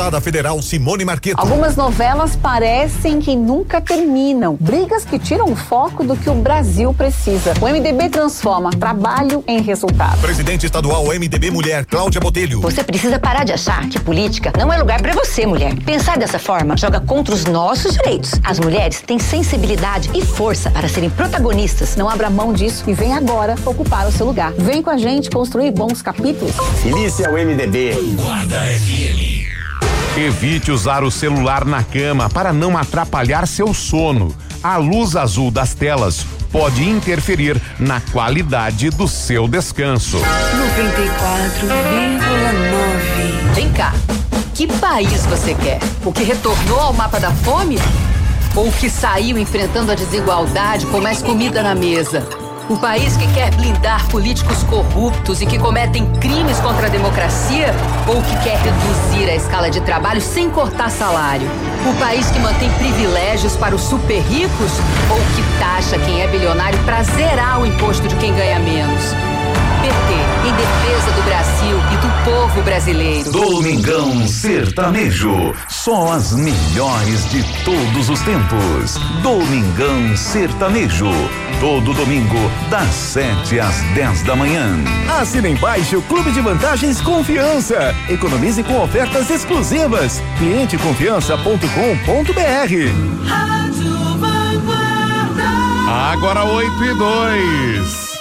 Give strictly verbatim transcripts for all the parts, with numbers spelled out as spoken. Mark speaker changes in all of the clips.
Speaker 1: Deputada Federal Simone Marqueto.
Speaker 2: Algumas novelas parecem que nunca terminam. Brigas que tiram o foco do que o Brasil precisa. O M D B transforma trabalho em resultado.
Speaker 1: Presidente estadual M D B Mulher, Cláudia Botelho.
Speaker 3: Você precisa parar de achar que política não é lugar pra você, mulher. Pensar dessa forma joga contra os nossos direitos. As mulheres têm sensibilidade e força para serem protagonistas.
Speaker 2: Não abra mão disso e vem agora ocupar o seu lugar. Vem com a gente construir bons capítulos.
Speaker 4: Felice é o M D B.
Speaker 1: Guarda F M.
Speaker 5: Evite usar o celular na cama para não atrapalhar seu sono. A luz azul das telas pode interferir na qualidade do seu descanso.
Speaker 6: noventa e quatro vírgula nove.
Speaker 7: Vem cá, que país você quer? O que retornou ao mapa da fome? Ou o que saiu enfrentando a desigualdade com mais comida na mesa? Um país que quer blindar políticos corruptos e que cometem crimes contra a democracia? Ou que quer reduzir a escala de trabalho sem cortar salário? O país que mantém privilégios para os super ricos? Ou que taxa quem é bilionário para zerar o imposto de quem ganha menos? P T, em defesa do Brasil e do povo brasileiro.
Speaker 8: Domingão Sertanejo, só as melhores de todos os tempos. Domingão Sertanejo, todo domingo, das sete às dez da manhã.
Speaker 9: Assine embaixo o Clube de Vantagens Confiança. Economize com ofertas exclusivas. cliente confiança ponto com ponto br.
Speaker 6: Rádio Vanguarda.
Speaker 5: Agora oito e dois.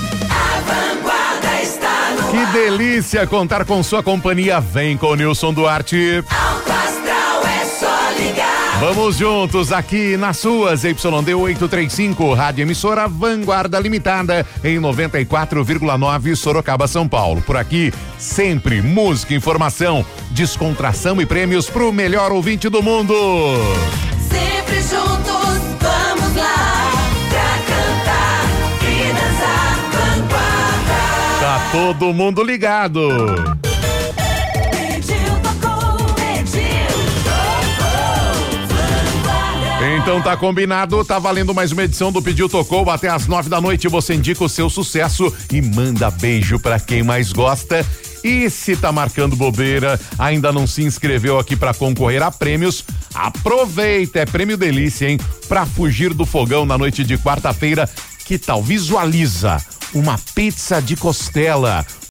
Speaker 5: Que delícia contar com sua companhia. Vem com o Nilson Duarte.
Speaker 6: Alto Astral é só ligar.
Speaker 5: Vamos juntos aqui nas suas Y D oitocentos e trinta e cinco, Rádio Emissora Vanguarda Limitada em noventa e quatro vírgula nove Sorocaba, São Paulo. Por aqui, sempre música, informação, descontração e prêmios pro melhor ouvinte do mundo.
Speaker 6: Sempre juntos, vamos lá pra cantar e dançar Vanguarda.
Speaker 5: Tá todo mundo ligado.
Speaker 6: Pediu, tocou, pediu, tocou, Vanguarda.
Speaker 5: Então tá combinado, tá valendo mais uma edição do Pediu Tocou. Até às nove da noite você indica o seu sucesso e manda beijo pra quem mais gosta. E se tá marcando bobeira, ainda não se inscreveu aqui pra concorrer a prêmios, aproveita, é prêmio delícia, hein? Pra fugir do fogão na noite de quarta-feira, que tal? Visualiza uma pizza de costela